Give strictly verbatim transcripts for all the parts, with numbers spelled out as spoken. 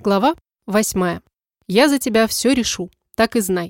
Глава восьмая. Я за тебя все решу, так и знай.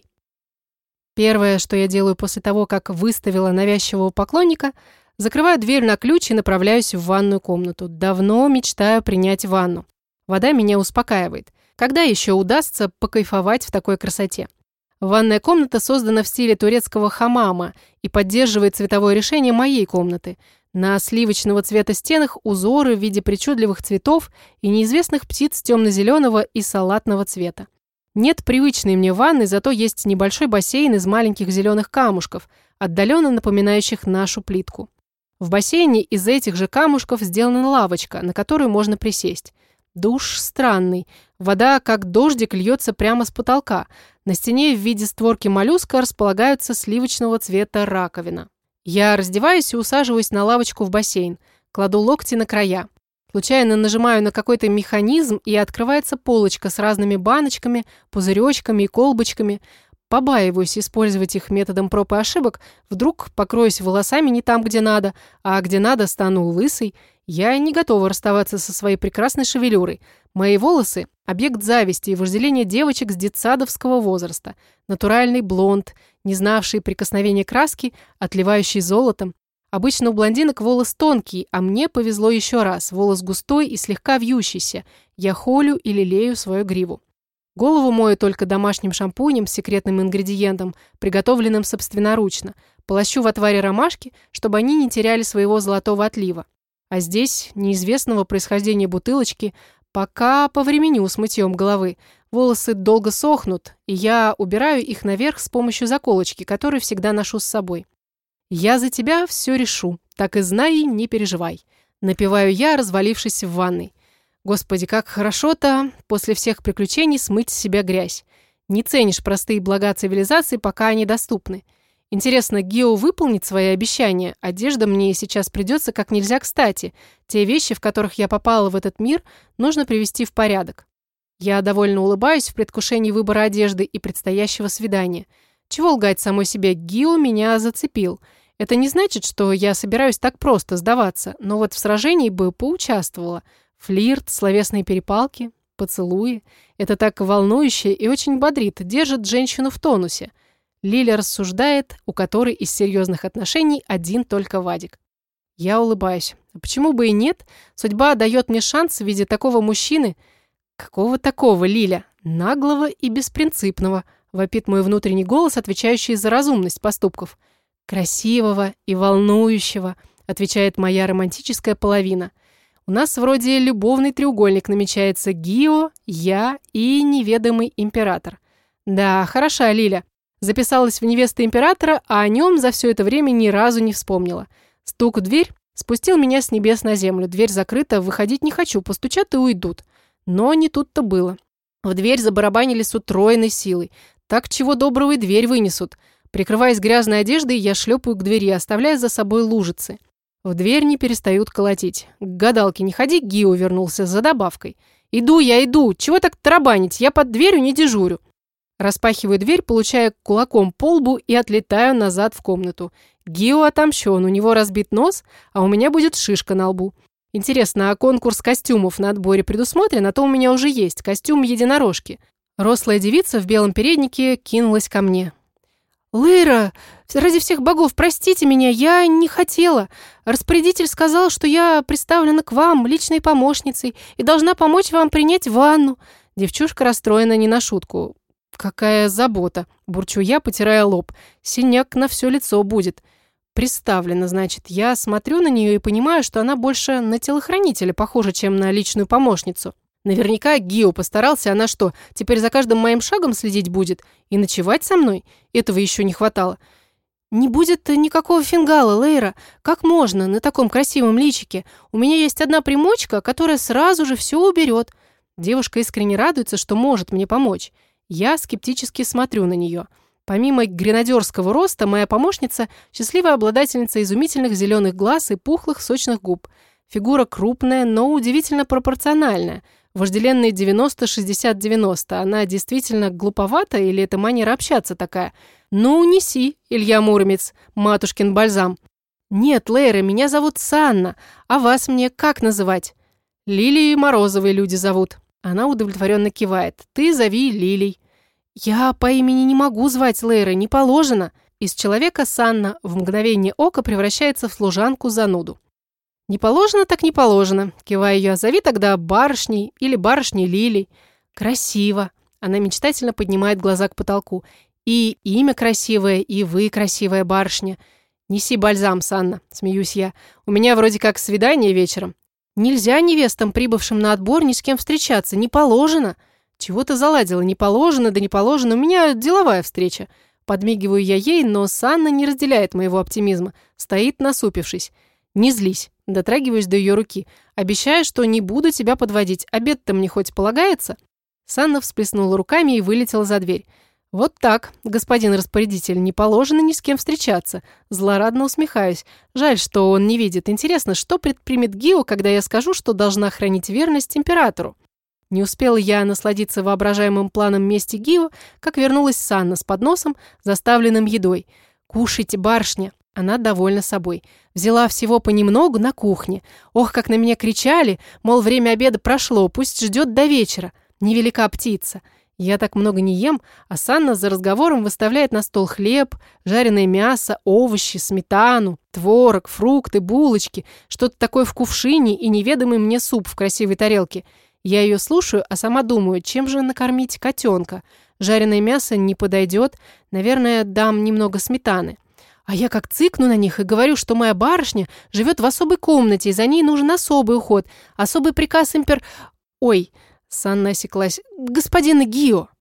Первое, что я делаю после того, как выставила навязчивого поклонника, закрываю дверь на ключ и направляюсь в ванную комнату. Давно мечтаю принять ванну. Вода меня успокаивает. Когда еще удастся покайфовать в такой красоте? Ванная комната создана в стиле турецкого хамама и поддерживает цветовое решение моей комнаты. На сливочного цвета стенах узоры в виде причудливых цветов и неизвестных птиц темно-зеленого и салатного цвета. Нет привычной мне ванны, зато есть небольшой бассейн из маленьких зеленых камушков, отдаленно напоминающих нашу плитку. В бассейне из этих же камушков сделана лавочка, на которую можно присесть. Душ странный. Вода, как дождик, льется прямо с потолка. На стене в виде створки моллюска располагаются сливочного цвета раковина. Я раздеваюсь и усаживаюсь на лавочку в бассейн. Кладу локти на края. Случайно нажимаю на какой-то механизм, и открывается полочка с разными баночками, пузыречками и колбочками. Побаиваюсь использовать их методом проб и ошибок. Вдруг покроюсь волосами не там, где надо, а где надо стану лысой. Я не готова расставаться со своей прекрасной шевелюрой. Мои волосы – объект зависти и вожделения девочек с детсадовского возраста. Натуральный блонд, не знавший прикосновения краски, отливающий золотом. Обычно у блондинок волос тонкий, а мне повезло еще раз. Волос густой и слегка вьющийся. Я холю и лелею свою гриву. Голову мою только домашним шампунем с секретным ингредиентом, приготовленным собственноручно. Полощу в отваре ромашки, чтобы они не теряли своего золотого отлива. А здесь неизвестного происхождения бутылочки, пока повременю с мытьем головы. Волосы долго сохнут, и я убираю их наверх с помощью заколочки, которую всегда ношу с собой. «Я за тебя все решу, так и знай, не переживай», — напеваю я, развалившись в ванной. Господи, как хорошо-то после всех приключений смыть с себя грязь. Не ценишь простые блага цивилизации, пока они доступны. Интересно, Гио выполнит свои обещания? Одежда мне сейчас придется как нельзя кстати. Те вещи, в которых я попала в этот мир, нужно привести в порядок. Я довольно улыбаюсь в предвкушении выбора одежды и предстоящего свидания. Чего лгать самой себе, Гио меня зацепил. Это не значит, что я собираюсь так просто сдаваться, но вот в сражении бы поучаствовала. Флирт, словесные перепалки, поцелуи. Это так волнующе и очень бодрит, держит женщину в тонусе. Лиля рассуждает, у которой из серьезных отношений один только Вадик. Я улыбаюсь. А почему бы и нет? Судьба дает мне шанс в виде такого мужчины. Какого такого, Лиля? Наглого и беспринципного, вопит мой внутренний голос, отвечающий за разумность поступков. Красивого и волнующего, отвечает моя романтическая половина. У нас вроде любовный треугольник намечается: Гио, я и неведомый император. Да, хороша Лиля. Записалась в невесты императора, а о нем за все это время ни разу не вспомнила. Стук в дверь спустил меня с небес на землю. Дверь закрыта, выходить не хочу, постучат и уйдут. Но не тут-то было. В дверь забарабанили с утроенной силой. Так чего доброго и дверь вынесут. Прикрываясь грязной одеждой, я шлепаю к двери, оставляя за собой лужицы. В дверь не перестают колотить. К гадалке не ходи, Гио вернулся за добавкой. Иду я, иду. Чего так тарабанить? Я под дверью не дежурю. Распахиваю дверь, получая кулаком по лбу и отлетаю назад в комнату. Гио отомщен, у него разбит нос, а у меня будет шишка на лбу. Интересно, а конкурс костюмов на отборе предусмотрен? А то у меня уже есть костюм единорожки. Рослая девица в белом переднике кинулась ко мне. «Лейра, ради всех богов, простите меня, я не хотела. Распорядитель сказал, что я представлена к вам личной помощницей и должна помочь вам принять ванну». Девчушка расстроена не на шутку. «Какая забота!» – бурчу я, потирая лоб. «Синяк на все лицо будет». Приставлена, значит. Я смотрю на нее и понимаю, что она больше на телохранителя похожа, чем на личную помощницу. Наверняка Гио постарался, она что, теперь за каждым моим шагом следить будет? И ночевать со мной? Этого еще не хватало. «Не будет никакого фингала, Лейра. Как можно на таком красивом личике? У меня есть одна примочка, которая сразу же все уберет». Девушка искренне радуется, что может мне помочь. Я скептически смотрю на нее. Помимо гренадерского роста, моя помощница – счастливая обладательница изумительных зеленых глаз и пухлых сочных губ. Фигура крупная, но удивительно пропорциональная. Вожделенные девяносто шестьдесят девяносто. Она действительно глуповата или это манера общаться такая? Ну, неси, Илья Муромец, матушкин бальзам. Нет, Лейра, меня зовут Санна. А вас мне как называть? Лилией Морозовой люди зовут. Она удовлетворенно кивает. «Ты зови Лилей». «Я по имени не могу звать Лейры, не положено». Из человека Санна в мгновение ока превращается в служанку-зануду. «Не положено, так не положено», – киваю я. «Зови тогда барышней или барышней Лилей». «Красиво». Она мечтательно поднимает глаза к потолку. «И имя красивое, и вы красивая барышня». «Неси бальзам, Санна», – смеюсь я. «У меня вроде как свидание вечером». «Нельзя невестам, прибывшим на отбор, ни с кем встречаться, не положено». «Чего ты заладила? Не положено, да не положено. У меня деловая встреча». Подмигиваю я ей, но Санна не разделяет моего оптимизма. Стоит, насупившись. «Не злись». Дотрагиваюсь до ее руки. «Обещаю, что не буду тебя подводить. Обед-то мне хоть полагается?» Санна всплеснула руками и вылетела за дверь. «Вот так, господин распорядитель, не положено ни с кем встречаться». Злорадно усмехаюсь. Жаль, что он не видит. Интересно, что предпримет Гио, когда я скажу, что должна хранить верность императору? Не успела я насладиться воображаемым планом мести Гио, как вернулась Санна с подносом, заставленным едой. «Кушайте, барышня». Она довольна собой. Взяла всего понемногу на кухне. Ох, как на меня кричали, мол, время обеда прошло, пусть ждет до вечера. Невелика птица. Я так много не ем, а Санна за разговором выставляет на стол хлеб, жареное мясо, овощи, сметану, творог, фрукты, булочки, что-то такое в кувшине и неведомый мне суп в красивой тарелке. Я ее слушаю, а сама думаю, чем же накормить котенка. Жареное мясо не подойдет, наверное, дам немного сметаны. А я как цыкну на них и говорю, что моя барышня живет в особой комнате, и за ней нужен особый уход, особый приказ импер... Ой, Санна осеклась. Господина Гио.